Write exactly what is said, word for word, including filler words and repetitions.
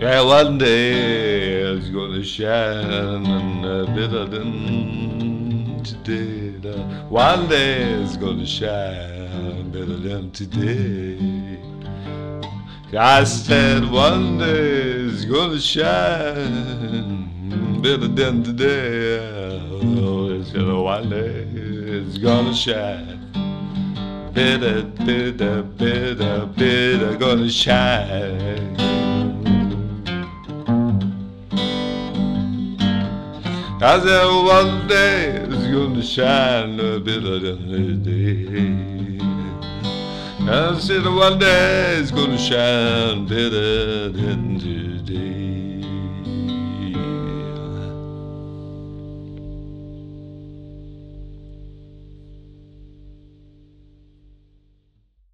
That one day it's gonna shine better than today. That one day it's gonna shine better than today. I said one day it's gonna shine better than today. Oh, it's gonna one day it's gonna shine. Better, better, better, better, gonna shine. I said one day it's gonna shine better than today. I said one day it's gonna shine better than today.